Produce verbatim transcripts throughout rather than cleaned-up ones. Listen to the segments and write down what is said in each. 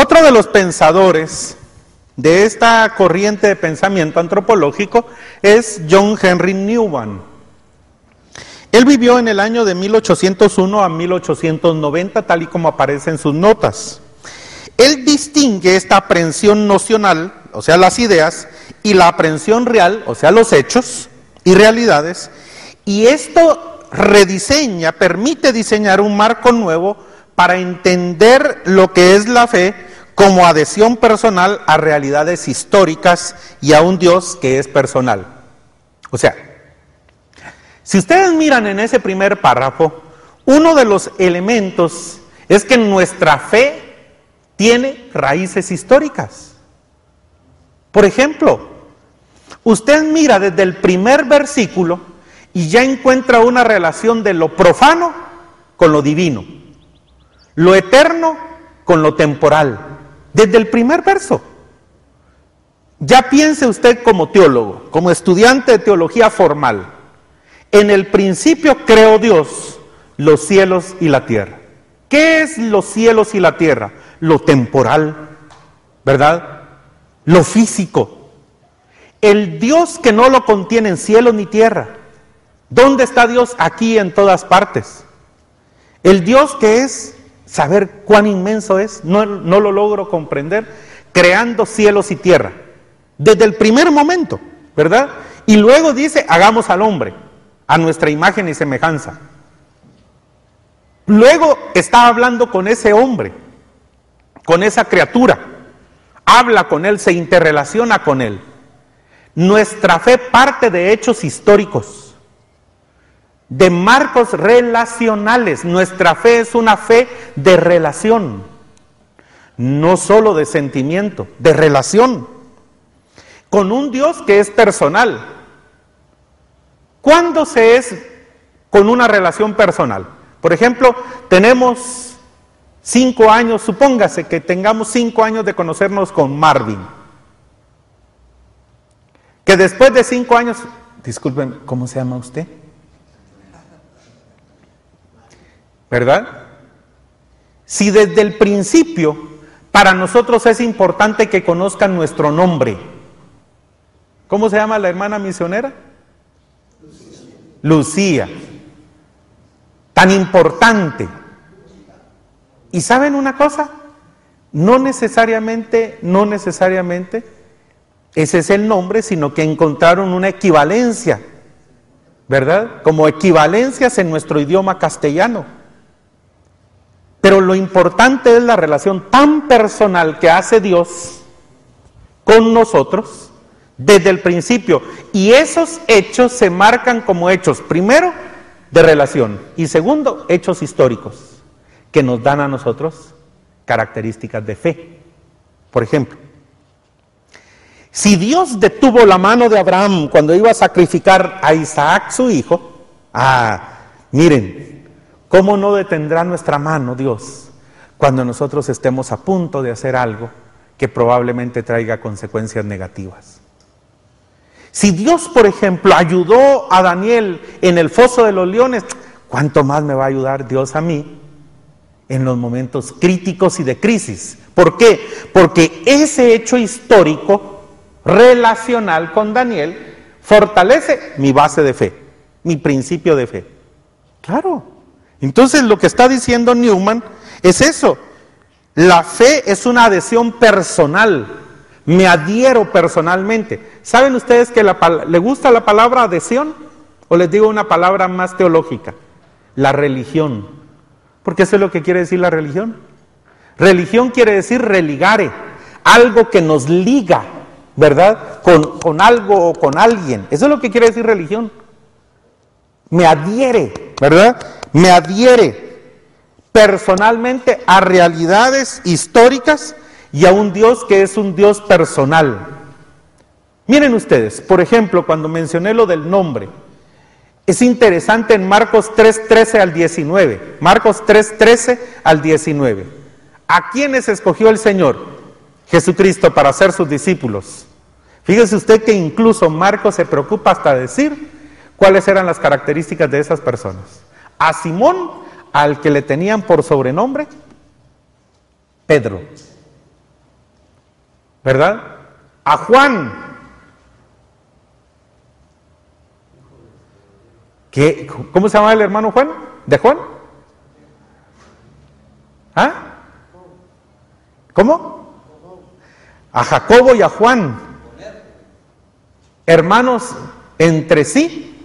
Otro de los pensadores de esta corriente de pensamiento antropológico es John Henry Newman. Él vivió en el año de mil ochocientos uno a mil ochocientos noventa, tal y como aparece en sus notas. Él distingue esta aprehensión nocional, o sea, las ideas, y la aprehensión real, o sea, los hechos y realidades, y esto rediseña, permite diseñar un marco nuevo para entender lo que es la fe como adhesión personal a realidades históricas y a un Dios que es personal. O sea, si ustedes miran en ese primer párrafo, uno de los elementos es que nuestra fe tiene raíces históricas. Por ejemplo, usted mira desde el primer versículo y ya encuentra una relación de lo profano con lo divino, lo eterno con lo temporal, desde el primer verso. Ya piense usted como teólogo, como estudiante de teología formal. En el principio creó Dios los cielos y la tierra. ¿Qué es los cielos y la tierra? Lo temporal, ¿verdad? Lo físico. El Dios que no lo contiene en cielo ni tierra. ¿Dónde está Dios? Aquí, en todas partes. El Dios que es, saber cuán inmenso es, no, no lo logro comprender, creando cielos y tierra. Desde el primer momento, ¿verdad? Y luego dice, hagamos al hombre, a nuestra imagen y semejanza. Luego está hablando con ese hombre, con esa criatura. Habla con él, se interrelaciona con él. Nuestra fe parte de hechos históricos, de marcos relacionales. Nuestra fe es una fe de relación, no solo de sentimiento, de relación, con un Dios que es personal. ¿Cuándo se es con una relación personal? Por ejemplo, tenemos cinco años, supóngase que tengamos cinco años de conocernos con Marvin. Que después de cinco años, disculpen, ¿cómo se llama usted? ¿Verdad? Si desde el principio para nosotros es importante que conozcan nuestro nombre. ¿Cómo se llama la hermana misionera? Lucía. Lucía. Tan importante. ¿Y saben una cosa? No necesariamente, no necesariamente ese es el nombre, sino que encontraron una equivalencia, ¿verdad? Como equivalencias en nuestro idioma castellano. Pero lo importante es la relación tan personal que hace Dios con nosotros desde el principio. Y esos hechos se marcan como hechos, primero, de relación, y segundo, hechos históricos, que nos dan a nosotros características de fe. Por ejemplo, si Dios detuvo la mano de Abraham cuando iba a sacrificar a Isaac, su hijo, ah, miren, ¿cómo no detendrá nuestra mano Dios cuando nosotros estemos a punto de hacer algo que probablemente traiga consecuencias negativas? Si Dios, por ejemplo, ayudó a Daniel en el foso de los leones, ¿cuánto más me va a ayudar Dios a mí en los momentos críticos y de crisis? ¿Por qué? Porque ese hecho histórico relacional con Daniel fortalece mi base de fe, mi principio de fe. Claro. Entonces lo que está diciendo Newman es eso. La fe es una adhesión personal. Me adhiero personalmente. ¿Saben ustedes que la, le gusta la palabra adhesión? O les digo una palabra más teológica. La religión. Porque eso es lo que quiere decir la religión. Religión quiere decir religare. Algo que nos liga, ¿verdad? Con, con algo o con alguien. Eso es lo que quiere decir religión. Me adhiere, ¿verdad? Me adhiere personalmente a realidades históricas y a un Dios que es un Dios personal. Miren ustedes, por ejemplo, cuando mencioné lo del nombre, es interesante en Marcos tres, trece al diecinueve. Marcos tres, trece al diecinueve. ¿A quiénes escogió el Señor Jesucristo para ser sus discípulos? Fíjese usted que incluso Marcos se preocupa hasta decir cuáles eran las características de esas personas. A Simón, al que le tenían por sobrenombre Pedro. ¿verdad? A Juan. ¿Qué? ¿Cómo se llama el hermano Juan? ¿De Juan? ¿Ah? ¿Cómo? A Jacobo y a Juan, hermanos entre sí,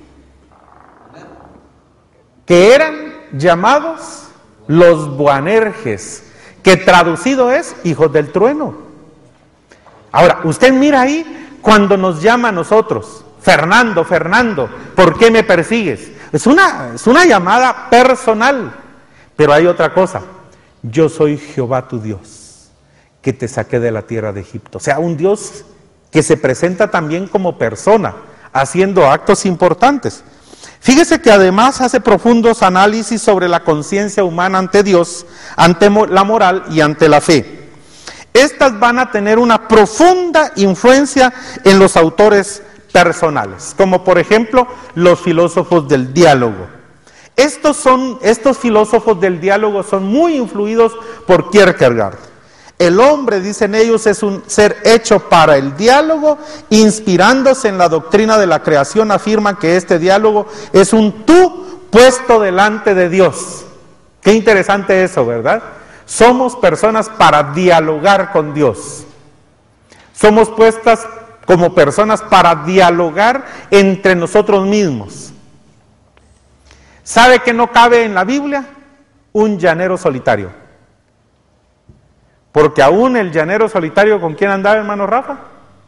que eran llamados los Boanerges, que traducido es hijos del trueno. Ahora, usted mira ahí cuando nos llama a nosotros, Fernando, Fernando, ¿por qué me persigues? Es una, es una llamada personal, pero hay otra cosa: yo soy Jehová tu Dios, que te saqué de la tierra de Egipto. O sea, un Dios que se presenta también como persona, haciendo actos importantes. Fíjese que además hace profundos análisis sobre la conciencia humana ante Dios, ante la moral y ante la fe. Estas van a tener una profunda influencia en los autores personales, como por ejemplo los filósofos del diálogo. Estos, son, estos filósofos del diálogo son muy influidos por Kierkegaard. El hombre, dicen ellos, es un ser hecho para el diálogo, inspirándose en la doctrina de la creación, afirman que este diálogo es un tú puesto delante de Dios. Qué interesante eso, ¿verdad? Somos personas para dialogar con Dios. Somos puestas como personas para dialogar entre nosotros mismos. ¿Sabe que no cabe en la Biblia? Un llanero solitario. Porque aún el llanero solitario, ¿con quién andaba, hermano Rafa?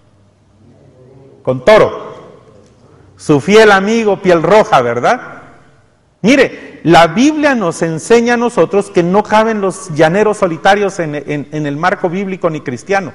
Con Toro, su fiel amigo piel roja, ¿verdad? Mire, la Biblia nos enseña a nosotros que no caben los llaneros solitarios en, en, en el marco bíblico ni cristiano.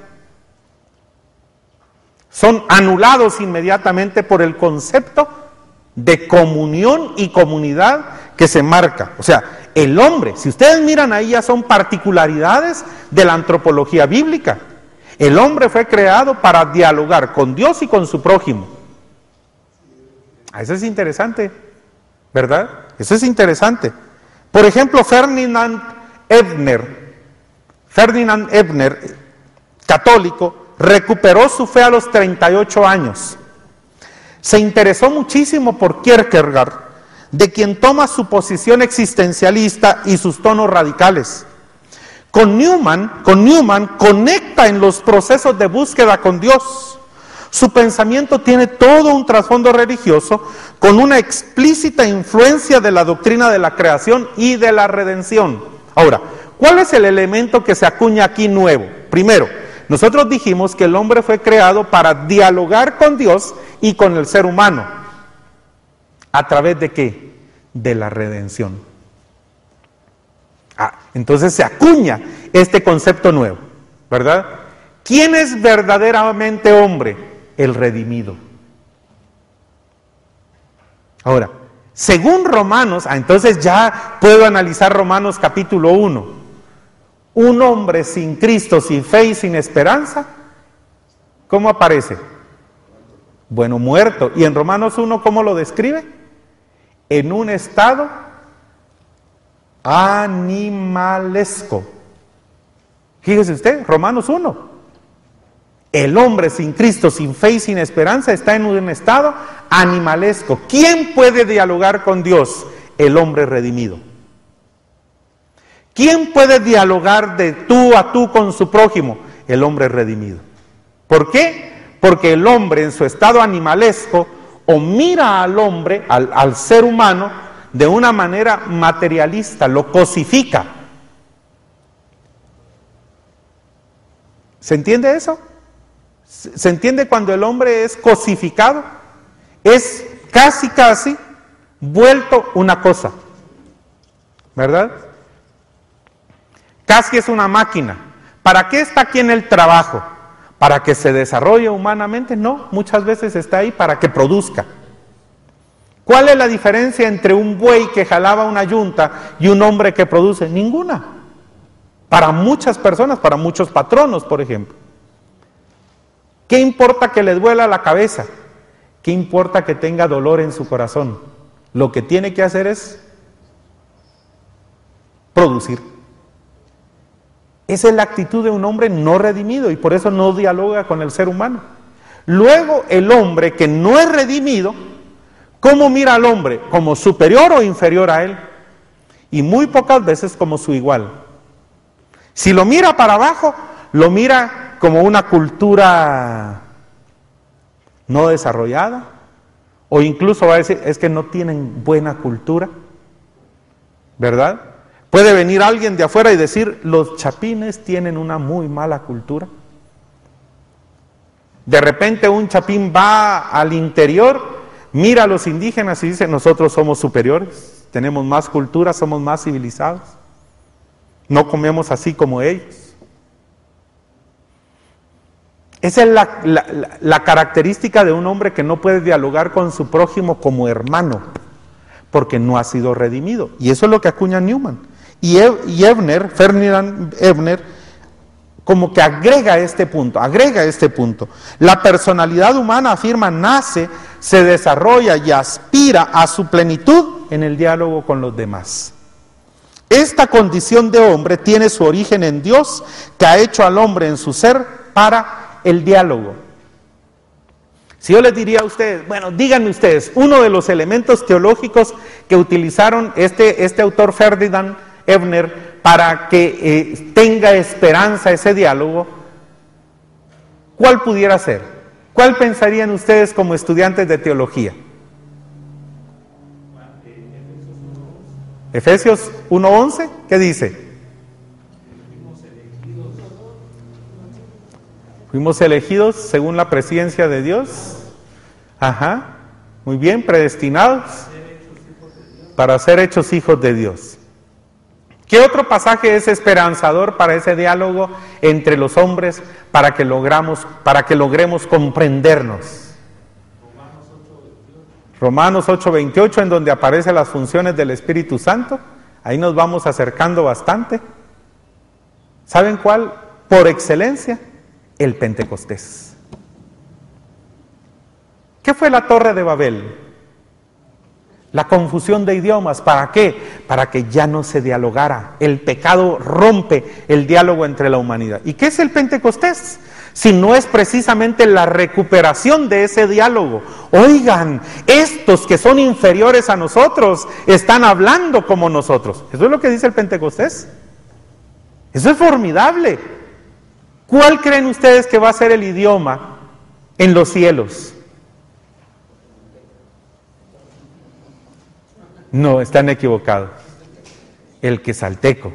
Son anulados inmediatamente por el concepto de comunión y comunidad que se marca. O sea, el hombre, si ustedes miran ahí, ya son particularidades de la antropología bíblica. El hombre fue creado para dialogar con Dios y con su prójimo. Eso es interesante, ¿verdad? Eso es interesante. Por ejemplo, Ferdinand Ebner, Ferdinand Ebner, católico, recuperó su fe a los treinta y ocho años. Se interesó muchísimo por Kierkegaard, de quien toma su posición existencialista y sus tonos radicales. Con Newman, con Newman conecta en los procesos de búsqueda con Dios. Su pensamiento tiene todo un trasfondo religioso, con una explícita influencia de la doctrina de la creación y de la redención. Ahora, ¿cuál es el elemento que se acuña aquí nuevo? Primero, nosotros dijimos que el hombre fue creado para dialogar con Dios y con el ser humano. ¿A través de qué? De la redención. Ah, entonces se acuña este concepto nuevo, ¿verdad? ¿Quién es verdaderamente hombre? El redimido. Ahora, según Romanos, ah, entonces ya puedo analizar Romanos capítulo uno. Un hombre sin Cristo, sin fe y sin esperanza, ¿cómo aparece? Bueno, muerto. ¿Y en Romanos uno cómo lo describe? En un estado animalesco. Fíjese usted, Romanos uno. El hombre sin Cristo, sin fe y sin esperanza está en un estado animalesco. ¿Quién puede dialogar con Dios? El hombre redimido. ¿Quién puede dialogar de tú a tú con su prójimo? El hombre redimido. ¿Por qué? Porque el hombre en su estado animalesco o mira al hombre, al, al ser humano, de una manera materialista, lo cosifica. ¿Se entiende eso? ¿Se entiende cuando el hombre es cosificado? Es casi, casi vuelto una cosa, ¿verdad? Casi es una máquina. ¿Para qué está aquí en el trabajo? ¿Para que se desarrolle humanamente? No, muchas veces está ahí para que produzca. ¿Cuál es la diferencia entre un buey que jalaba una yunta y un hombre que produce? Ninguna. Para muchas personas, para muchos patronos, por ejemplo. ¿Qué importa que le duela la cabeza? ¿Qué importa que tenga dolor en su corazón? Lo que tiene que hacer es producir. Esa es la actitud de un hombre no redimido y por eso no dialoga con el ser humano. Luego, el hombre que no es redimido, ¿cómo mira al hombre? ¿Como superior o inferior a él? Y muy pocas veces como su igual. Si lo mira para abajo, lo mira como una cultura no desarrollada, o incluso va a decir, es que no tienen buena cultura, ¿verdad? Puede venir alguien de afuera y decir, los chapines tienen una muy mala cultura. De repente un chapín va al interior, mira a los indígenas y dice, nosotros somos superiores, tenemos más cultura, somos más civilizados, no comemos así como ellos. Esa es la, la, la, la característica de un hombre que no puede dialogar con su prójimo como hermano, porque no ha sido redimido. Y eso es lo que acuña Newman. Y, y Ebner, Ferdinand Ebner, como que agrega este punto, agrega este punto. La personalidad humana, afirma, nace, se desarrolla y aspira a su plenitud en el diálogo con los demás. Esta condición de hombre tiene su origen en Dios, que ha hecho al hombre en su ser para el diálogo. Si yo les diría a ustedes, bueno, díganme ustedes, uno de los elementos teológicos que utilizaron este, este autor Ferdinand Ebner para que eh, tenga esperanza ese diálogo, ¿cuál pudiera ser? ¿Cuál pensarían ustedes como estudiantes de teología? Efesios uno once, ¿qué dice? Fuimos elegidos según la presciencia de Dios. Ajá, muy bien, predestinados para ser hechos hijos de Dios. ¿Qué otro pasaje es esperanzador para ese diálogo entre los hombres para que logramos, para que logremos comprendernos? Romanos ocho veintiocho, en donde aparecen las funciones del Espíritu Santo. Ahí nos vamos acercando bastante. ¿Saben cuál? Por excelencia, el Pentecostés. ¿Qué fue la Torre de Babel? La confusión de idiomas. ¿Para qué? Para que ya no se dialogara. El pecado rompe el diálogo entre la humanidad. ¿Y qué es el Pentecostés? Si no es precisamente la recuperación de ese diálogo. Oigan, estos que son inferiores a nosotros están hablando como nosotros. Eso es lo que dice el Pentecostés. Eso es formidable. ¿Cuál creen ustedes que va a ser el idioma en los cielos? No, están equivocados. El quetzalteco.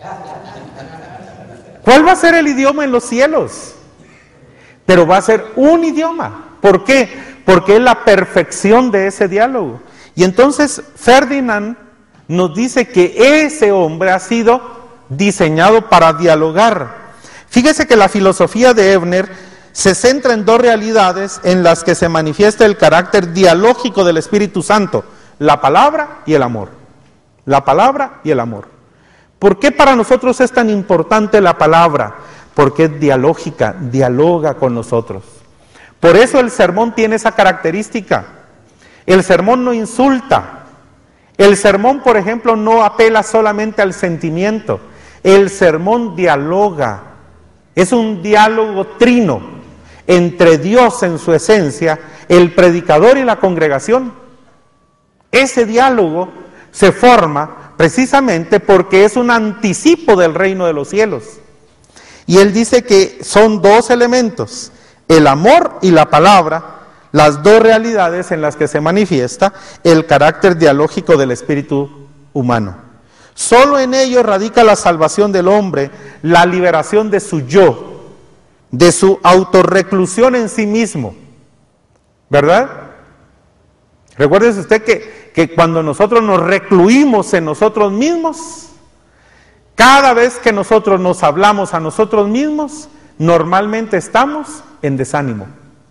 ¿Cuál va a ser el idioma en los cielos? Pero va a ser un idioma. ¿Por qué? Porque es la perfección de ese diálogo. Y entonces Ferdinand nos dice que ese hombre ha sido diseñado para dialogar. Fíjese que la filosofía de Ebner se centra en dos realidades en las que se manifiesta el carácter dialógico del Espíritu Santo: la palabra y el amor. La palabra y el amor. ¿Por qué para nosotros es tan importante la palabra? Porque es dialógica, dialoga con nosotros. Por eso el sermón tiene esa característica. El sermón no insulta. El sermón, por ejemplo, no apela solamente al sentimiento. El sermón dialoga. Es un diálogo trino entre Dios en su esencia, el predicador y la congregación. Ese diálogo se forma precisamente porque es un anticipo del reino de los cielos. Y él dice que son dos elementos, el amor y la palabra, las dos realidades en las que se manifiesta el carácter dialógico del espíritu humano. Solo en ello radica la salvación del hombre, la liberación de su yo, de su autorreclusión en sí mismo, ¿verdad? Recuérdese usted que, que cuando nosotros nos recluimos en nosotros mismos, cada vez que nosotros nos hablamos a nosotros mismos, normalmente estamos en desánimo.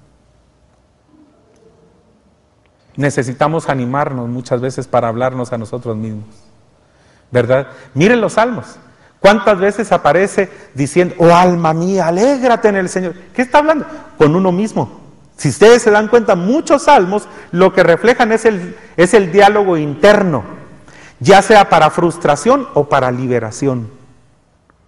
Necesitamos animarnos muchas veces para hablarnos a nosotros mismos, ¿verdad? Miren los salmos. ¿Cuántas veces aparece diciendo, oh alma mía, alégrate en el Señor? ¿Qué está hablando? Con uno mismo. Si ustedes se dan cuenta, muchos salmos lo que reflejan es el, es el diálogo interno, ya sea para frustración o para liberación.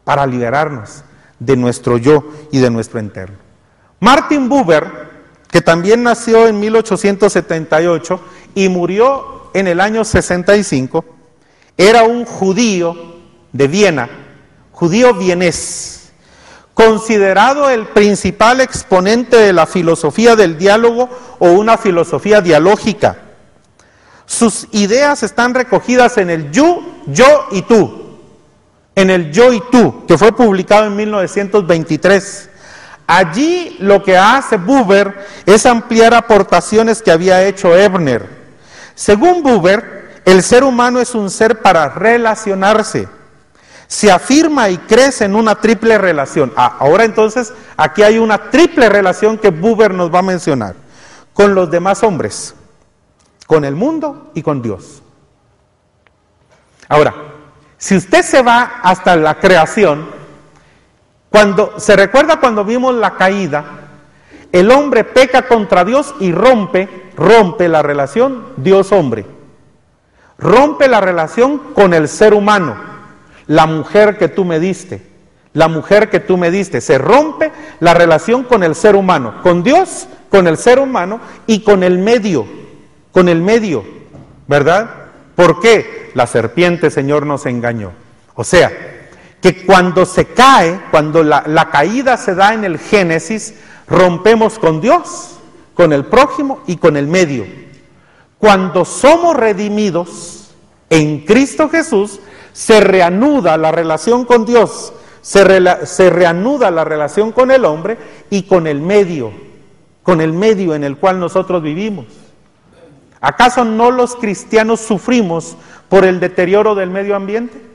para liberarnos de nuestro yo y de nuestro interno. Martin Buber, que también nació en mil ochocientos setenta y ocho y murió en el año sesenta y cinco, era un judío de Viena, judío vienés, considerado el principal exponente de la filosofía del diálogo o una filosofía dialógica. Sus ideas están recogidas en el Yo, Yo y Tú, en el Yo y Tú, que fue publicado en mil novecientos veintitrés. Allí lo que hace Buber es ampliar aportaciones que había hecho Ebner. Según Buber, el ser humano es un ser para relacionarse. Se afirma y crece en una triple relación. Ah, ahora entonces, aquí hay una triple relación que Buber nos va a mencionar. Con los demás hombres, con el mundo y con Dios. Ahora, si usted se va hasta la creación, cuando se recuerda cuando vimos la caída, el hombre peca contra Dios y rompe, rompe la relación Dios-hombre. Rompe la relación con el ser humano, la mujer que tú me diste, la mujer que tú me diste. Se rompe la relación con el ser humano, con Dios, con el ser humano y con el medio, con el medio, ¿verdad? ¿Por qué? La serpiente, Señor, nos engañó. O sea, que cuando se cae, cuando la, la caída se da en el Génesis, rompemos con Dios, con el prójimo y con el medio. Cuando somos redimidos en Cristo Jesús, se reanuda la relación con Dios, se, re, se reanuda la relación con el hombre y con el medio, con el medio en el cual nosotros vivimos. ¿Acaso no los cristianos sufrimos por el deterioro del medio ambiente?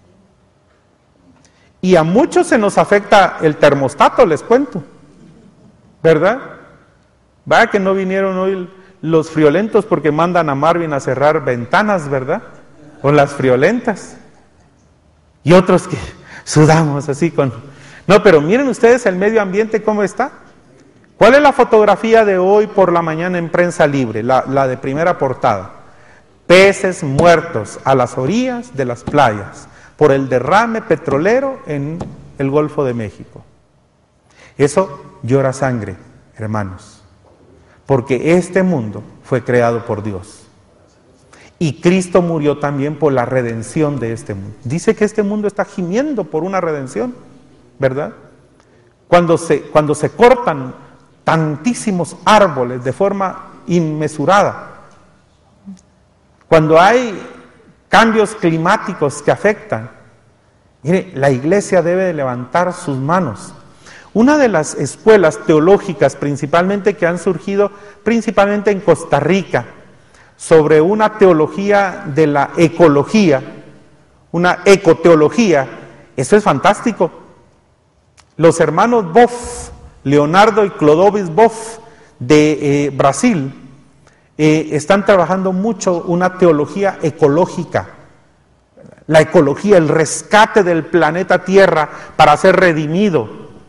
Y a muchos se nos afecta el termostato, les cuento, ¿verdad? Va que no vinieron hoy los friolentos porque mandan a Marvin a cerrar ventanas, ¿verdad? O las friolentas. Y otros que sudamos así con... No, pero miren ustedes el medio ambiente cómo está. ¿Cuál es la fotografía de hoy por la mañana en Prensa Libre? La, la de primera portada. Peces muertos a las orillas de las playas por el derrame petrolero en el Golfo de México. Eso llora sangre, hermanos, porque este mundo fue creado por Dios. Y Cristo murió también por la redención de este mundo. Dice que este mundo está gimiendo por una redención, ¿verdad? Cuando se, cuando se cortan tantísimos árboles de forma inmesurada, cuando hay cambios climáticos que afectan, mire, la iglesia debe de levantar sus manos. Una de las escuelas teológicas principalmente que han surgido principalmente en Costa Rica, sobre una teología de la ecología, una ecoteología, eso es fantástico. Los hermanos Boff, Leonardo y Clodovis Boff de eh, Brasil, eh, están trabajando mucho una teología ecológica, la ecología, el rescate del planeta Tierra para ser redimido.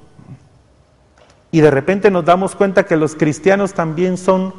Y de repente nos damos cuenta que los cristianos también son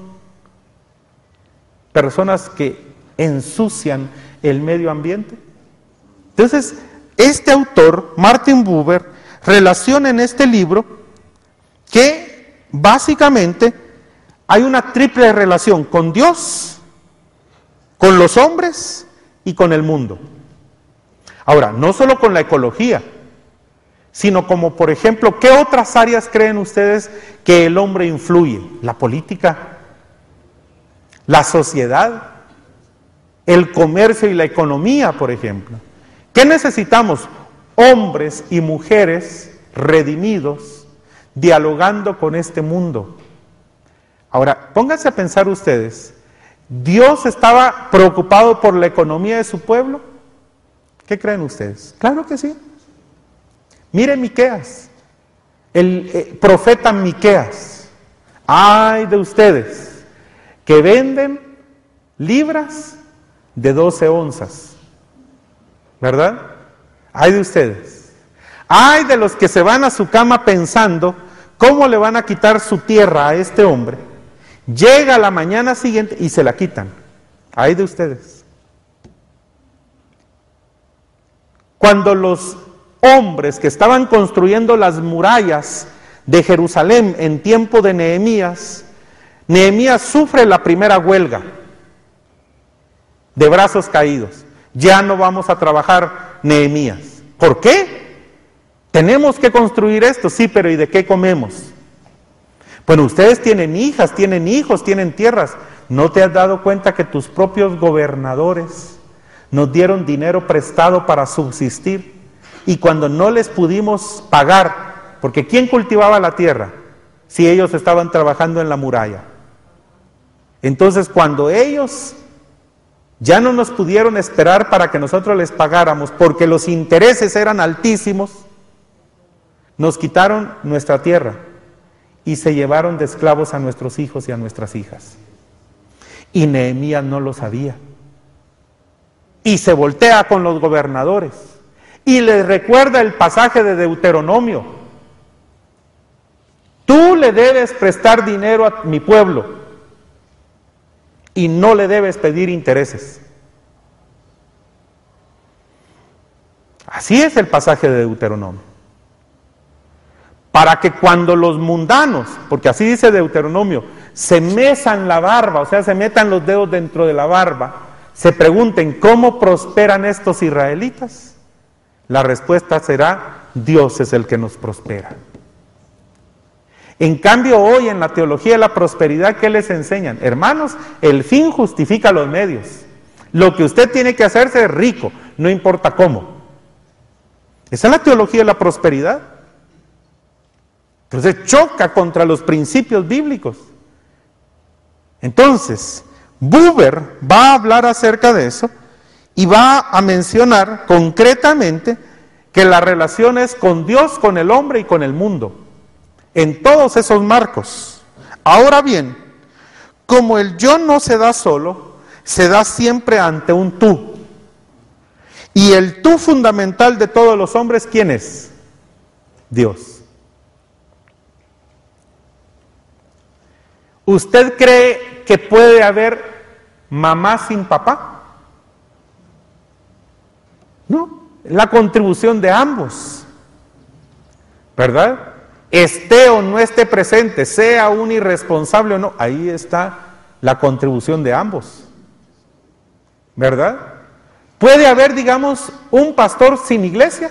personas que ensucian el medio ambiente. Entonces, este autor, Martin Buber, relaciona en este libro que básicamente hay una triple relación con Dios, con los hombres y con el mundo. Ahora, no solo con la ecología, sino como, por ejemplo, ¿qué otras áreas creen ustedes que el hombre influye? La política, la sociedad, el comercio y la economía, por ejemplo. ¿Qué necesitamos? Hombres y mujeres redimidos, dialogando con este mundo. Ahora, pónganse a pensar ustedes, ¿Dios estaba preocupado por la economía de su pueblo? ¿Qué creen ustedes? Claro que sí. Mire Miqueas, el eh, profeta Miqueas. Ay de ustedes que venden libras de doce onzas, ¿verdad? Ay de ustedes. Ay de los que se van a su cama pensando cómo le van a quitar su tierra a este hombre. Llega la mañana siguiente y se la quitan. Ay de ustedes. Cuando los hombres que estaban construyendo las murallas de Jerusalén en tiempo de Nehemías, Nehemías sufre la primera huelga de brazos caídos. Ya no vamos a trabajar, Nehemías. ¿Por qué? Tenemos que construir esto, sí, pero ¿y de qué comemos? Bueno, ustedes tienen hijas, tienen hijos, tienen tierras. ¿No te has dado cuenta que tus propios gobernadores nos dieron dinero prestado para subsistir? Y cuando no les pudimos pagar, porque ¿quién cultivaba la tierra? Si ellos estaban trabajando en la muralla. Entonces, cuando ellos ya no nos pudieron esperar para que nosotros les pagáramos, porque los intereses eran altísimos, nos quitaron nuestra tierra y se llevaron de esclavos a nuestros hijos y a nuestras hijas. Y Nehemías no lo sabía. Y se voltea con los gobernadores y les recuerda el pasaje de Deuteronomio. Tú le debes prestar dinero a mi pueblo y no le debes pedir intereses. Así es el pasaje de Deuteronomio. Para que cuando los mundanos, porque así dice Deuteronomio, se mesan la barba, o sea, se metan los dedos dentro de la barba, se pregunten, ¿cómo prosperan estos israelitas? La respuesta será, Dios es el que nos prospera. En cambio, hoy en la teología de la prosperidad, ¿qué les enseñan? Hermanos, el fin justifica los medios. Lo que usted tiene que hacerse es rico, no importa cómo. Esa es la teología de la prosperidad. Entonces choca contra los principios bíblicos. Entonces, Buber va a hablar acerca de eso y va a mencionar concretamente que la relación es con Dios, con el hombre y con el mundo. En todos esos marcos. Ahora bien, como el yo no se da solo, se da siempre ante un tú. Y el tú fundamental de todos los hombres, ¿quién es? Dios. ¿Usted cree que puede haber mamá sin papá? No, la contribución de ambos, ¿verdad? Esté o no esté presente, sea un irresponsable o no, ahí está la contribución de ambos, ¿verdad? ¿Puede haber, digamos, un pastor sin iglesia?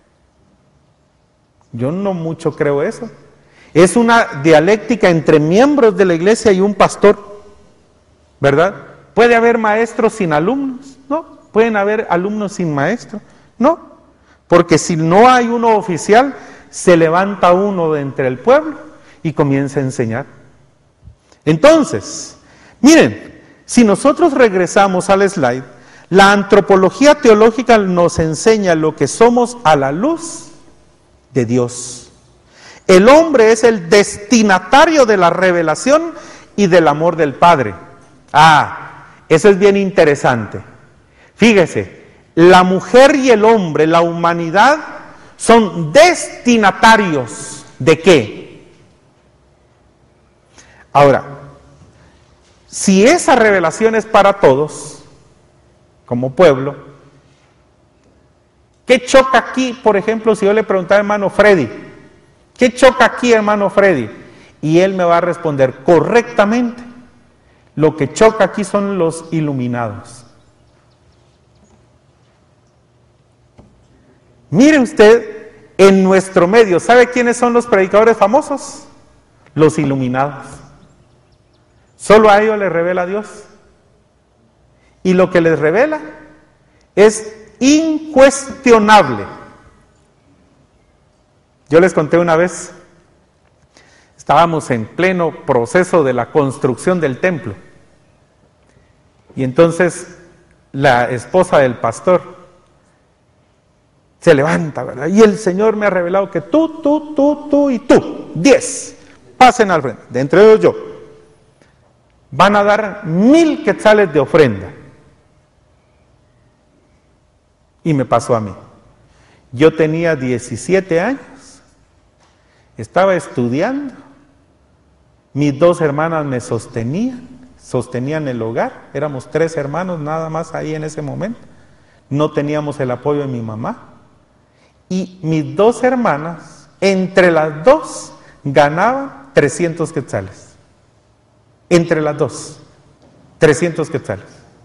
Yo no mucho creo eso. Es una dialéctica entre miembros de la iglesia y un pastor, ¿verdad? ¿Puede haber maestros sin alumnos? No. ¿Pueden haber alumnos sin maestro? No. Porque si no hay uno oficial, se levanta uno de entre el pueblo y comienza a enseñar. Entonces, miren, si nosotros regresamos al slide, la antropología teológica nos enseña lo que somos a la luz de Dios. El hombre es el destinatario de la revelación y del amor del Padre. Ah, eso es bien interesante. Fíjese, la mujer y el hombre, la humanidad, son destinatarios ¿de qué? Ahora, si esa revelación es para todos, como pueblo, ¿qué choca aquí, por ejemplo, si yo le preguntara a hermano Freddy? ¿Qué choca aquí, hermano Freddy? Y él me va a responder correctamente. Lo que choca aquí son los iluminados. Mire usted, en nuestro medio, ¿sabe quiénes son los predicadores famosos? Los iluminados. Solo a ellos les revela Dios. Y lo que les revela es incuestionable. Yo les conté una vez, estábamos en pleno proceso de la construcción del templo. Y entonces la esposa del pastor se levanta, ¿verdad? Y el Señor me ha revelado que tú, tú, tú, tú y tú, diez, pasen al frente, de entre ellos yo, van a dar mil quetzales de ofrenda. Y me pasó a mí. Yo tenía diecisiete años, estaba estudiando, mis dos hermanas me sostenían, sostenían el hogar, éramos tres hermanos nada más ahí en ese momento, no teníamos el apoyo de mi mamá, Y mis dos hermanas, entre las dos, ganaban trescientos quetzales. Entre las dos, trescientos quetzales.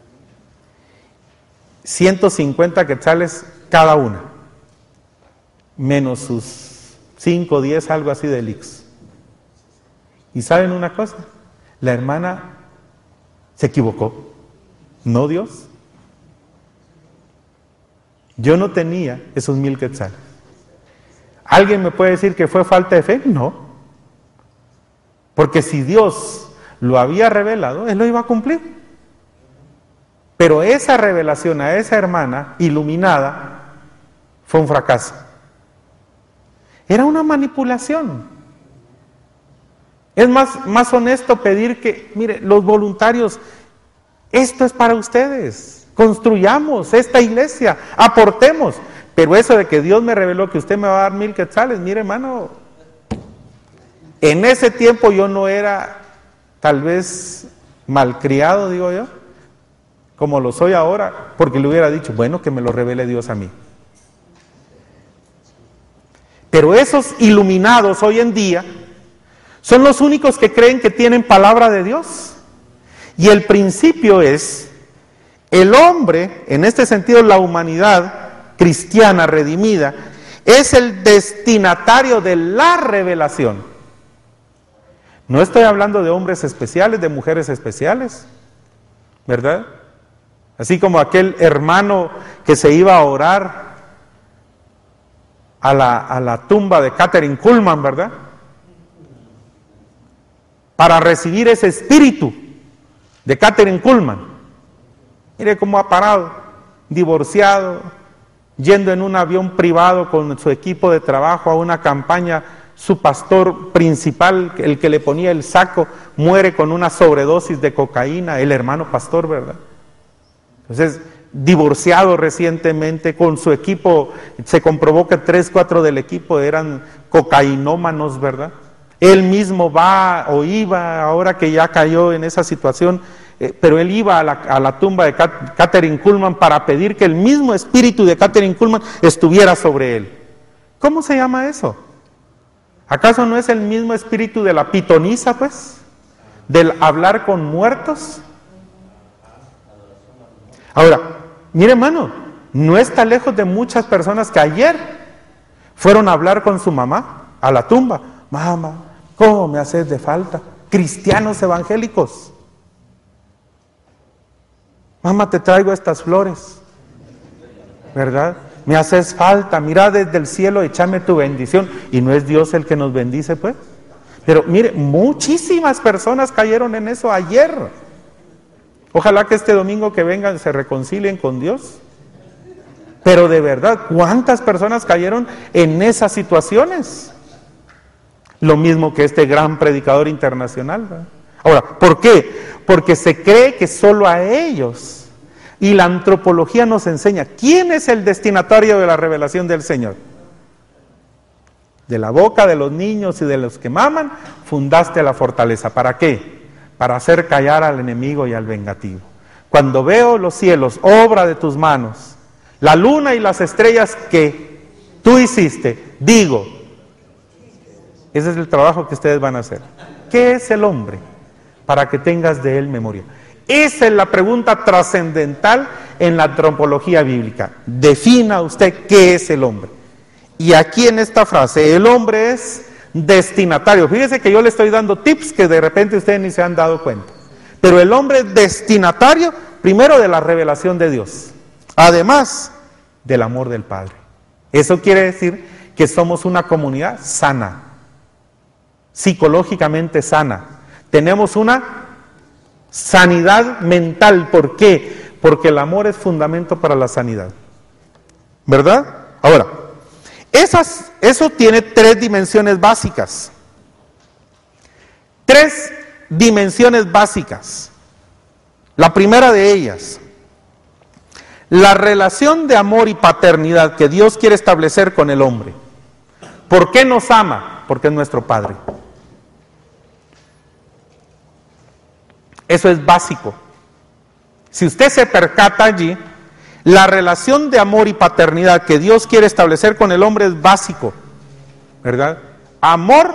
ciento cincuenta quetzales cada una, menos sus cinco, diez, algo así de elix. ¿Y saben una cosa? La hermana se equivocó, no Dios. Yo no tenía esos mil quetzales. ¿Alguien me puede decir que fue falta de fe? No. Porque si Dios lo había revelado, Él lo iba a cumplir. Pero esa revelación a esa hermana iluminada fue un fracaso. Era una manipulación. Es más, más honesto pedir que, mire, los voluntarios, esto es para ustedes. Construyamos esta iglesia, aportemos. Pero eso de que Dios me reveló que usted me va a dar mil quetzales, mire hermano, en ese tiempo yo no era tal vez malcriado, digo yo, como lo soy ahora, porque le hubiera dicho, bueno, que me lo revele Dios a mí. Pero esos iluminados hoy en día son los únicos que creen que tienen palabra de Dios. Y el principio es, el hombre, en este sentido la humanidad cristiana redimida, es el destinatario de la revelación. No estoy hablando de hombres especiales, de mujeres especiales, ¿verdad? Así como aquel hermano que se iba a orar a la, a la tumba de Kathryn Kuhlman, ¿verdad? Para recibir ese espíritu de Kathryn Kuhlman. Mire cómo ha parado, divorciado, yendo en un avión privado con su equipo de trabajo a una campaña. Su pastor principal, el que le ponía el saco, muere con una sobredosis de cocaína, el hermano pastor, ¿verdad? Entonces, divorciado recientemente, con su equipo, se comprobó que tres, cuatro del equipo eran cocainómanos, ¿verdad? Él mismo va o iba, ahora que ya cayó en esa situación, eh, pero él iba a la, a la tumba de Kathryn Kuhlman para pedir que el mismo espíritu de Kathryn Kuhlman estuviera sobre él. ¿Cómo se llama eso? ¿Acaso no es el mismo espíritu de la pitonisa, pues? ¿Del hablar con muertos? Ahora, mire hermano, no está lejos de muchas personas que ayer fueron a hablar con su mamá a la tumba. Mamá, ¿cómo me haces de falta? Cristianos evangélicos. Mamá, te traigo estas flores, ¿verdad? Me haces falta, mira desde el cielo, échame tu bendición. ¿Y no es Dios el que nos bendice, pues? Pero mire, muchísimas personas cayeron en eso ayer. Ojalá que este domingo que vengan se reconcilien con Dios. Pero de verdad, ¿cuántas personas cayeron en esas situaciones? Lo mismo que este gran predicador internacional, ¿verdad? Ahora, ¿por qué? Porque se cree que solo a ellos. Y la antropología nos enseña, ¿quién es el destinatario de la revelación del Señor? De la boca de los niños y de los que maman, fundaste la fortaleza. ¿Para qué? Para hacer callar al enemigo y al vengativo. Cuando veo los cielos, obra de tus manos, la luna y las estrellas que tú hiciste, digo, ese es el trabajo que ustedes van a hacer. ¿Qué es el hombre? Para que tengas de él memoria. Esa es la pregunta trascendental en la antropología bíblica. Defina usted qué es el hombre. Y aquí en esta frase, el hombre es destinatario. Fíjese que yo le estoy dando tips que de repente ustedes ni se han dado cuenta. Pero el hombre es destinatario, primero de la revelación de Dios, además del amor del Padre. Eso quiere decir que somos una comunidad sana, psicológicamente sana. Tenemos una sanidad mental. ¿Por qué? Porque el amor es fundamento para la sanidad, ¿verdad? Ahora, esas, eso tiene tres dimensiones básicas. Tres dimensiones básicas. La primera de ellas, la relación de amor y paternidad que Dios quiere establecer con el hombre. ¿Por qué nos ama? Porque es nuestro Padre. Eso es básico. Si usted se percata allí, La relación de amor y paternidad que Dios quiere establecer con el hombre es básico, ¿verdad? Amor,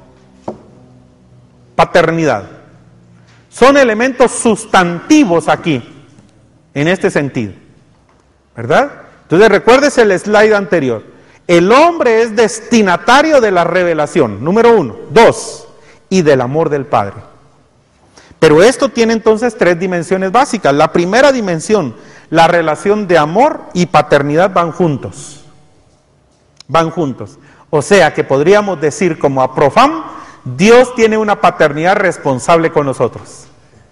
paternidad. Son elementos sustantivos aquí, en este sentido, ¿verdad? Entonces recuérdese el slide anterior. El hombre es destinatario de la revelación, número uno. Dos, y del amor del Padre. Pero esto tiene entonces tres dimensiones básicas. La primera dimensión, la relación de amor y paternidad van juntos. Van juntos. O sea que podríamos decir como a Profam, Dios tiene una paternidad responsable con nosotros.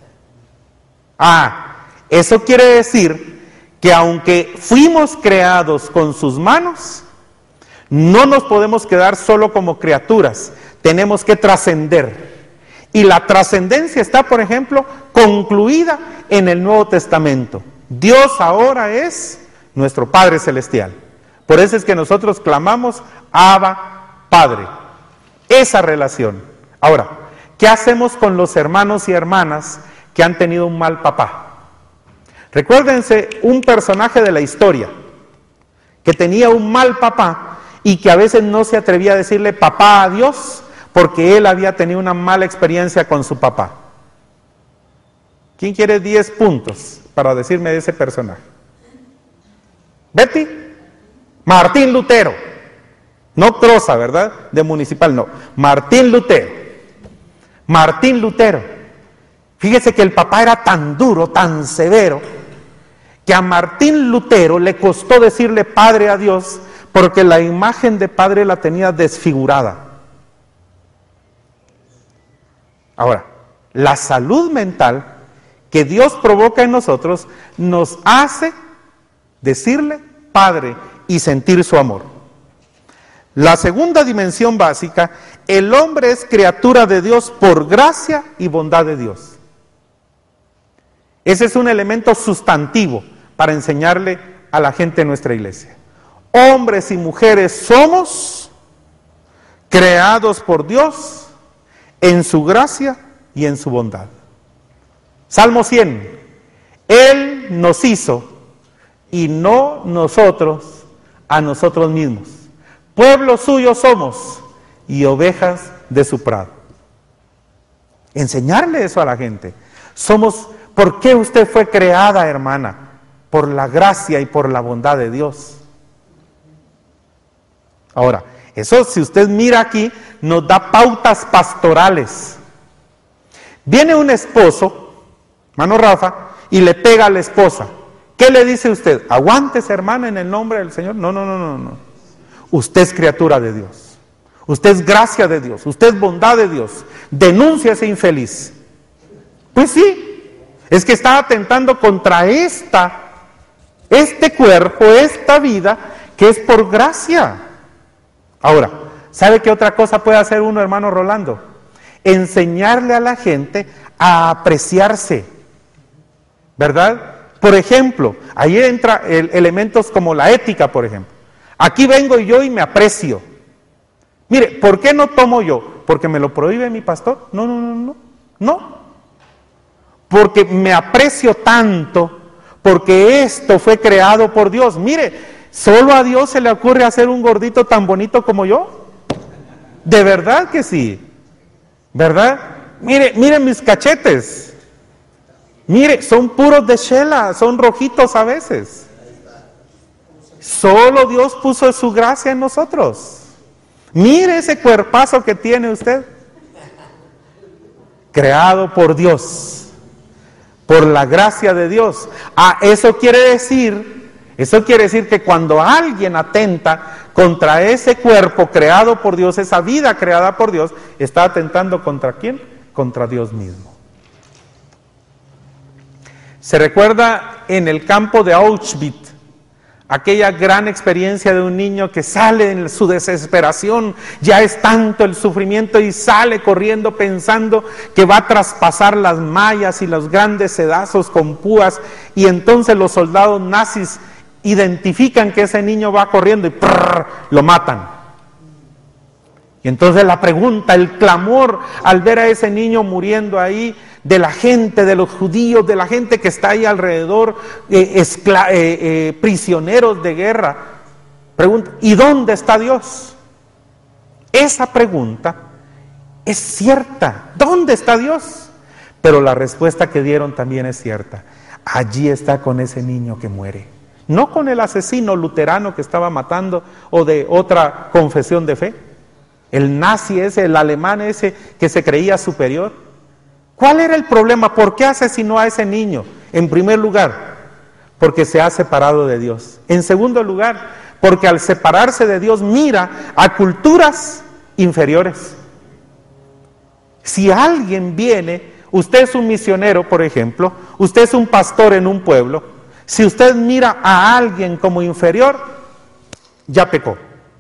Ah, eso quiere decir que aunque fuimos creados con sus manos, no nos podemos quedar solo como criaturas, tenemos que trascender. Y la trascendencia está, por ejemplo, concluida en el Nuevo Testamento. Dios ahora es nuestro Padre Celestial. Por eso es que nosotros clamamos, Abba, Padre. Esa relación. Ahora, ¿qué hacemos con los hermanos y hermanas que han tenido un mal papá? Recuérdense un personaje de la historia que tenía un mal papá y que a veces no se atrevía a decirle papá a Dios porque él había tenido una mala experiencia con su papá. ¿Quién quiere diez puntos para decirme de ese personaje? ¿Betty? Martín Lutero. No Croza, ¿verdad? De municipal, no. Martín Lutero. Martín Lutero. Fíjese que el papá era tan duro, tan severo, que a Martín Lutero le costó decirle padre a Dios porque la imagen de padre la tenía desfigurada. Ahora, la salud mental que Dios provoca en nosotros nos hace decirle Padre y sentir su amor. La segunda dimensión básica, el hombre es criatura de Dios por gracia y bondad de Dios. Ese es un elemento sustantivo para enseñarle a la gente en nuestra iglesia. Hombres y mujeres somos creados por Dios en su gracia y en su bondad. Salmo cien. Él nos hizo y no nosotros a nosotros mismos. Pueblo suyo somos y ovejas de su prado. Enseñarle eso a la gente. Somos, ¿por qué usted fue creada, hermana? Por la gracia y por la bondad de Dios. Ahora, eso si usted mira aquí, nos da pautas pastorales. Viene un esposo, hermano Rafa, y le pega a la esposa. ¿Qué le dice usted? Aguántese, hermana, en el nombre del Señor. No, no, no, no, no. Usted es criatura de Dios. Usted es gracia de Dios. Usted es bondad de Dios. Denuncia a ese infeliz. Pues sí, es que está atentando contra esta, este cuerpo, esta vida, que es por gracia. Ahora, ¿sabe qué otra cosa puede hacer uno, hermano Rolando? Enseñarle a la gente a apreciarse, ¿verdad? Por ejemplo, ahí entra el, elementos como la ética, por ejemplo. Aquí vengo yo y me aprecio. Mire, ¿por qué no tomo yo? ¿Porque me lo prohíbe mi pastor? No, no, no, no, no. Porque me aprecio tanto, porque esto fue creado por Dios. Mire, ¿solo a Dios se le ocurre hacer un gordito tan bonito como yo? De verdad que sí, ¿verdad? Mire, mire mis cachetes. Mire, son puros de chela, son rojitos a veces. Solo Dios puso su gracia en nosotros. Mire ese cuerpazo que tiene usted. Creado por Dios, por la gracia de Dios. Ah, eso quiere decir, eso quiere decir que cuando alguien atenta contra ese cuerpo creado por Dios, esa vida creada por Dios, está atentando contra ¿quién? Contra Dios mismo. Se recuerda en el campo de Auschwitz, aquella gran experiencia de un niño que sale en su desesperación, ya es tanto el sufrimiento y sale corriendo pensando que va a traspasar las mallas y los grandes sedazos con púas, y entonces los soldados nazis identifican que ese niño va corriendo y prrr, lo matan. Y entonces la pregunta, el clamor al ver a ese niño muriendo ahí, de la gente, de los judíos, de la gente que está ahí alrededor, eh, escla- eh, eh, prisioneros de guerra. Pregunta, ¿y dónde está Dios? Esa pregunta es cierta. ¿Dónde está Dios? Pero la respuesta que dieron también es cierta. Allí está con ese niño que muere. No con el asesino luterano que estaba matando o de otra confesión de fe. El nazi ese, el alemán ese que se creía superior. ¿Cuál era el problema? ¿Por qué asesinó a ese niño? En primer lugar, porque se ha separado de Dios. En segundo lugar, porque al separarse de Dios mira a culturas inferiores. Si alguien viene, usted es un misionero, por ejemplo, usted es un pastor en un pueblo, si usted mira a alguien como inferior, ya pecó.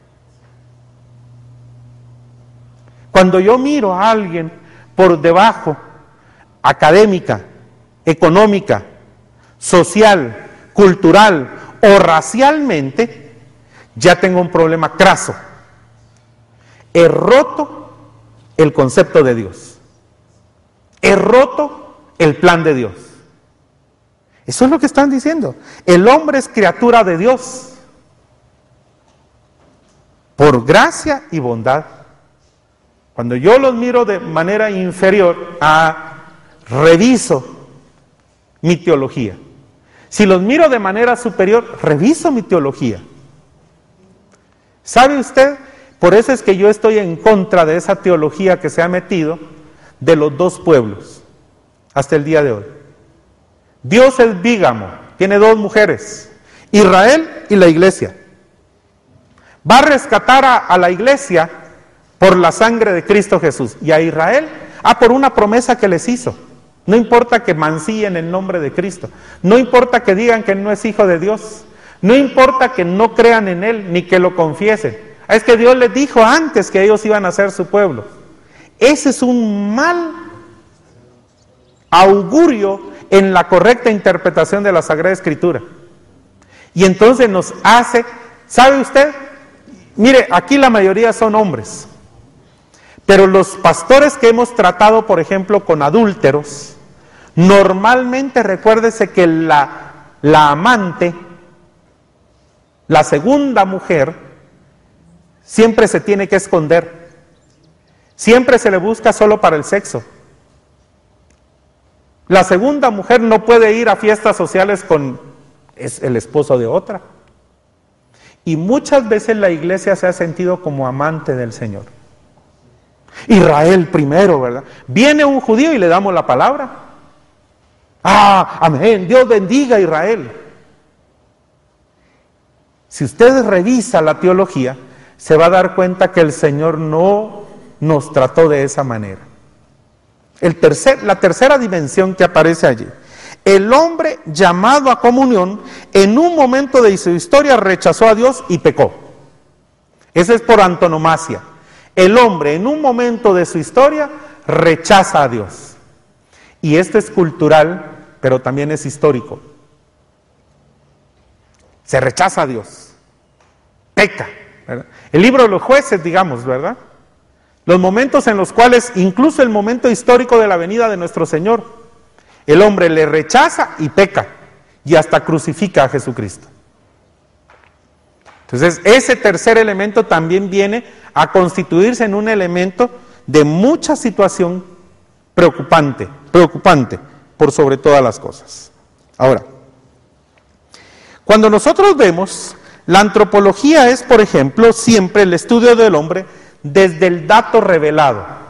Cuando yo miro a alguien por debajo, académica, económica, social, cultural o racialmente, ya tengo un problema craso. He roto el concepto de Dios. He roto el plan de Dios. Eso es lo que están diciendo. El hombre es criatura de Dios por gracia y bondad. Cuando yo los miro de manera inferior, ah, reviso mi teología. Si los miro de manera superior, reviso mi teología. ¿Sabe usted? Por eso es que yo estoy en contra de esa teología que se ha metido de los dos pueblos hasta el día de hoy. Dios es bígamo, tiene dos mujeres, Israel y la iglesia. Va a rescatar a, a la iglesia por la sangre de Cristo Jesús, y a Israel, ah, por una promesa que les hizo. No importa que mancillen el nombre de Cristo, no importa que digan que no es hijo de Dios, no importa que no crean en Él, ni que lo confiesen. Es que Dios les dijo antes que ellos iban a ser su pueblo. Ese es un mal augurio en la correcta interpretación de la Sagrada Escritura. Y entonces nos hace, ¿sabe usted? Mire, aquí la mayoría son hombres, pero los pastores que hemos tratado, por ejemplo, con adúlteros, normalmente recuérdese que la, la amante, la segunda mujer, siempre se tiene que esconder, siempre se le busca solo para el sexo. La segunda mujer no puede ir a fiestas sociales con es el esposo de otra. Y muchas veces la iglesia se ha sentido como amante del Señor. Israel primero, ¿verdad? Viene un judío y le damos la palabra. Ah, amén, Dios bendiga a Israel. Si usted revisa la teología, se va a dar cuenta que el Señor no nos trató de esa manera. El tercer, la tercera dimensión que aparece allí. El hombre llamado a comunión, en un momento de su historia rechazó a Dios y pecó. Ese es por antonomasia. El hombre en un momento de su historia rechaza a Dios. Y esto es cultural, pero también es histórico. Se rechaza a Dios. Peca, ¿verdad? El libro de los jueces, digamos, ¿verdad? Los momentos en los cuales, incluso el momento histórico de la venida de nuestro Señor, el hombre le rechaza y peca, y hasta crucifica a Jesucristo. Entonces, ese tercer elemento también viene a constituirse en un elemento de mucha situación preocupante, preocupante por sobre todas las cosas. Ahora, cuando nosotros vemos, la antropología es, por ejemplo, siempre el estudio del hombre desde el dato revelado.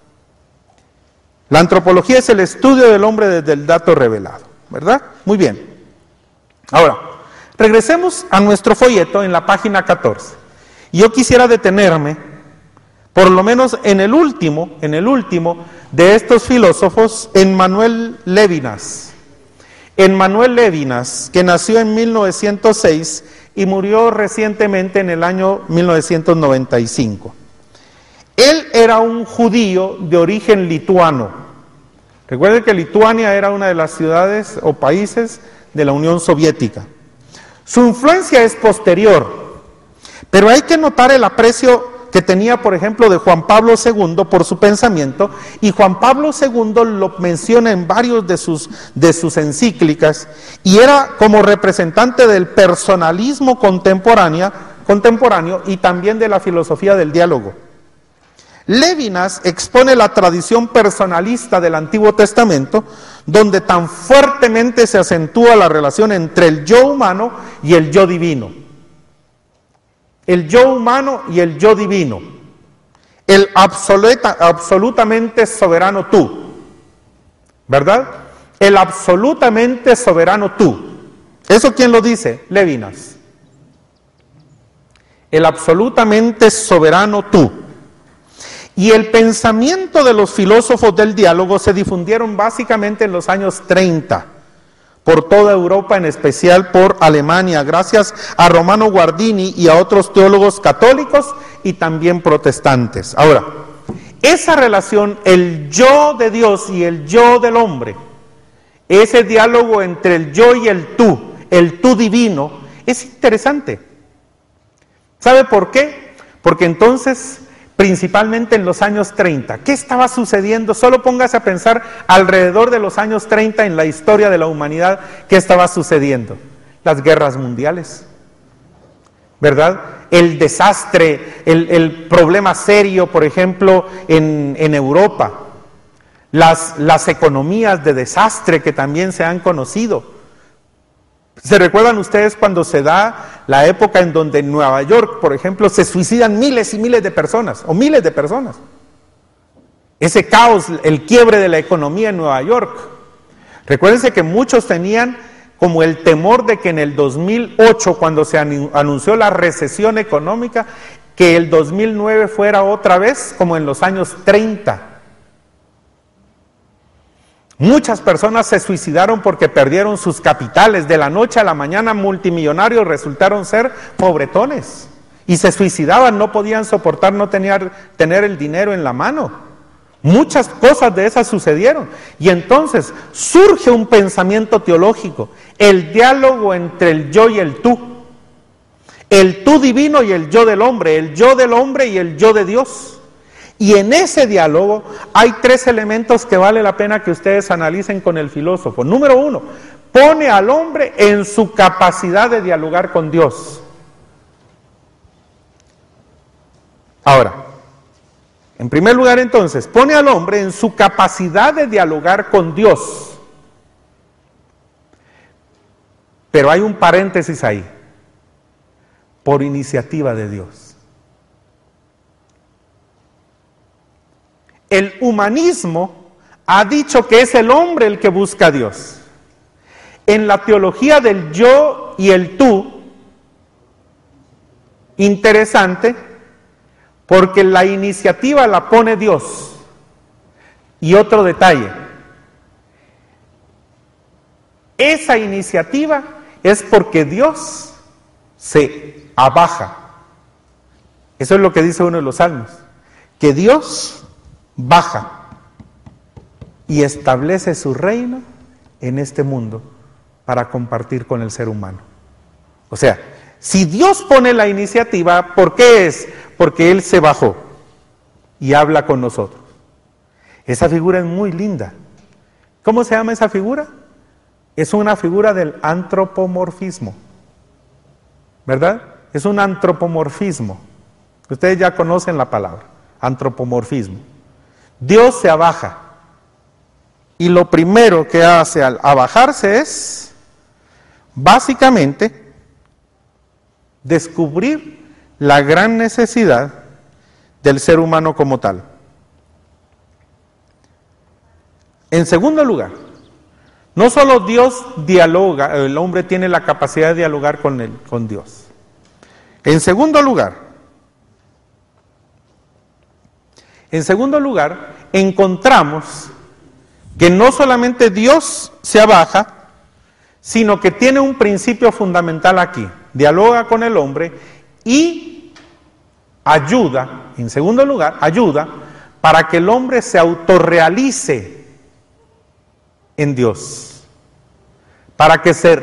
La antropología es el estudio del hombre desde el dato revelado, ¿verdad? Muy bien. Ahora, regresemos a nuestro folleto en la página catorce. Y yo quisiera detenerme, por lo menos en el último, en el último de estos filósofos, en Manuel Levinas. En Manuel Levinas, que nació en mil novecientos seis y murió recientemente en el año mil novecientos noventa y cinco. Él era un judío de origen lituano. Recuerden que Lituania era una de las ciudades o países de la Unión Soviética. Su influencia es posterior, pero hay que notar el aprecio que que tenía, por ejemplo, de Juan Pablo segundo por su pensamiento, y Juan Pablo segundo lo menciona en varios de sus, de sus encíclicas, y era como representante del personalismo contemporáneo, contemporáneo y también de la filosofía del diálogo. Lévinas expone la tradición personalista del Antiguo Testamento, donde tan fuertemente se acentúa la relación entre el yo humano y el yo divino. El yo humano y el yo divino. El absoluta, absolutamente soberano tú. ¿Verdad? El absolutamente soberano tú. ¿Eso quién lo dice? Lévinas. El absolutamente soberano tú. Y el pensamiento de los filósofos del diálogo se difundieron básicamente en los años treinta, por toda Europa, en especial por Alemania, gracias a Romano Guardini y a otros teólogos católicos y también protestantes. Ahora, esa relación, el yo de Dios y el yo del hombre, ese diálogo entre el yo y el tú, el tú divino, es interesante. ¿Sabe por qué? Porque entonces, principalmente en los años treinta, ¿qué estaba sucediendo? Solo póngase a pensar alrededor de los años treinta en la historia de la humanidad, ¿qué estaba sucediendo? Las guerras mundiales, ¿verdad? El desastre, el, el problema serio, por ejemplo, en, en Europa, las, las economías de desastre que también se han conocido. ¿Se recuerdan ustedes cuando se da la época en donde en Nueva York, por ejemplo, se suicidan miles y miles de personas, o miles de personas? Ese caos, el quiebre de la economía en Nueva York. Recuérdense que muchos tenían como el temor de que en el dos mil ocho, cuando se anunció la recesión económica, que el dos mil nueve fuera otra vez como en los años treinta. Muchas personas se suicidaron porque perdieron sus capitales. De la noche a la mañana, multimillonarios resultaron ser pobretones. Y se suicidaban, no podían soportar no tener, tener el dinero en la mano. Muchas cosas de esas sucedieron. Y entonces surge un pensamiento teológico, el diálogo entre el yo y el tú. El tú divino y el yo del hombre, el yo del hombre y el yo de Dios. Y en ese diálogo hay tres elementos que vale la pena que ustedes analicen con el filósofo. Número uno, pone al hombre en su capacidad de dialogar con Dios. Ahora, en primer lugar entonces, pone al hombre en su capacidad de dialogar con Dios. Pero hay un paréntesis ahí, por iniciativa de Dios. El humanismo ha dicho que es el hombre el que busca a Dios. En la teología del yo y el tú, interesante, porque la iniciativa la pone Dios. Y otro detalle, esa iniciativa es porque Dios se abaja. Eso es lo que dice uno de los salmos, que Dios baja y establece su reino en este mundo para compartir con el ser humano. O sea, si Dios pone la iniciativa, ¿por qué es? Porque Él se bajó y habla con nosotros. Esa figura es muy linda. ¿Cómo se llama esa figura? Es una figura del antropomorfismo, ¿verdad? Es un antropomorfismo. Ustedes ya conocen la palabra, antropomorfismo. Dios se abaja y lo primero que hace al abajarse es básicamente descubrir la gran necesidad del ser humano como tal. En segundo lugar, no solo Dios dialoga, el hombre tiene la capacidad de dialogar con él, con Dios. En segundo lugar, En segundo lugar, encontramos que no solamente Dios se abaja, sino que tiene un principio fundamental aquí. Dialoga con el hombre y ayuda, en segundo lugar, ayuda para que el hombre se autorrealice en Dios, para que se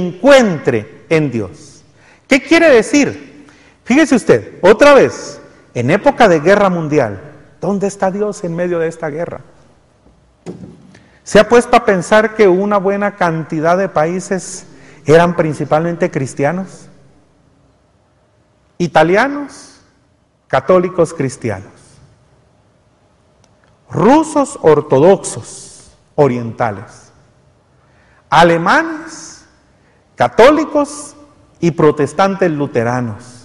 reencuentre en Dios. ¿Qué quiere decir? Fíjese usted, otra vez, en época de guerra mundial, ¿dónde está Dios en medio de esta guerra? ¿Se ha puesto a pensar que una buena cantidad de países eran principalmente cristianos? Italianos, católicos cristianos. Rusos ortodoxos, orientales. Alemanes, católicos y protestantes luteranos.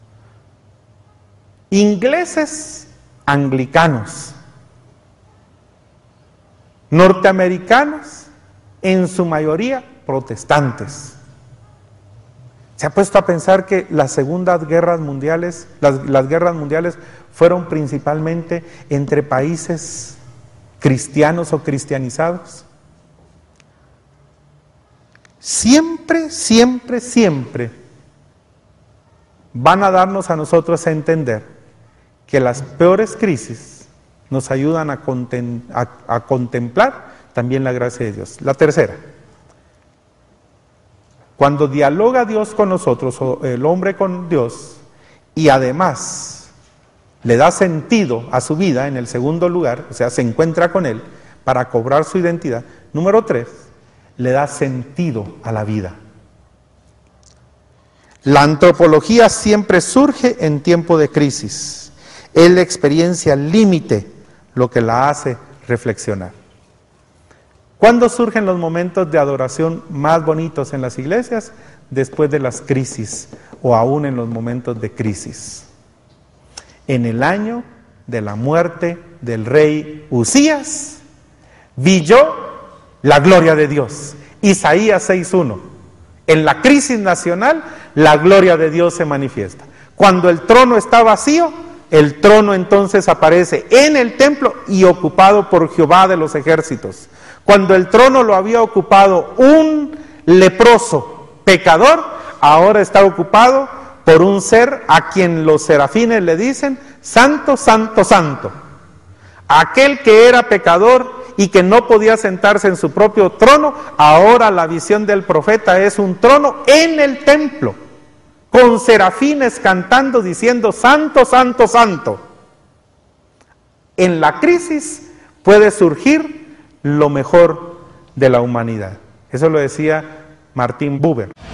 Ingleses, anglicanos. Norteamericanos, en su mayoría protestantes. ¿Se ha puesto a pensar que las segundas guerras mundiales, las, las guerras mundiales fueron principalmente entre países cristianos o cristianizados? Siempre, siempre, siempre van a darnos a nosotros a entender que las peores crisis nos ayudan a, contem- a, a contemplar también la gracia de Dios. La tercera, cuando dialoga Dios con nosotros, o el hombre con Dios, y además le da sentido a su vida en el segundo lugar, o sea, se encuentra con Él para cobrar su identidad. Número tres, le da sentido a la vida. La antropología siempre surge en tiempo de crisis. Es la experiencia límite lo que la hace reflexionar. ¿Cuándo surgen los momentos de adoración más bonitos en las iglesias? Después de las crisis o aún en los momentos de crisis. En el año de la muerte del rey Usías, vi yo la gloria de Dios. Isaías seis uno. En la crisis nacional, la gloria de Dios se manifiesta. Cuando el trono está vacío, el trono entonces aparece en el templo y ocupado por Jehová de los ejércitos. Cuando el trono lo había ocupado un leproso pecador, ahora está ocupado por un ser a quien los serafines le dicen, santo, santo, santo. Aquel que era pecador y que no podía sentarse en su propio trono, ahora la visión del profeta es un trono en el templo, con serafines cantando diciendo, santo, santo, santo. En la crisis puede surgir lo mejor de la humanidad. Eso lo decía Martin Buber.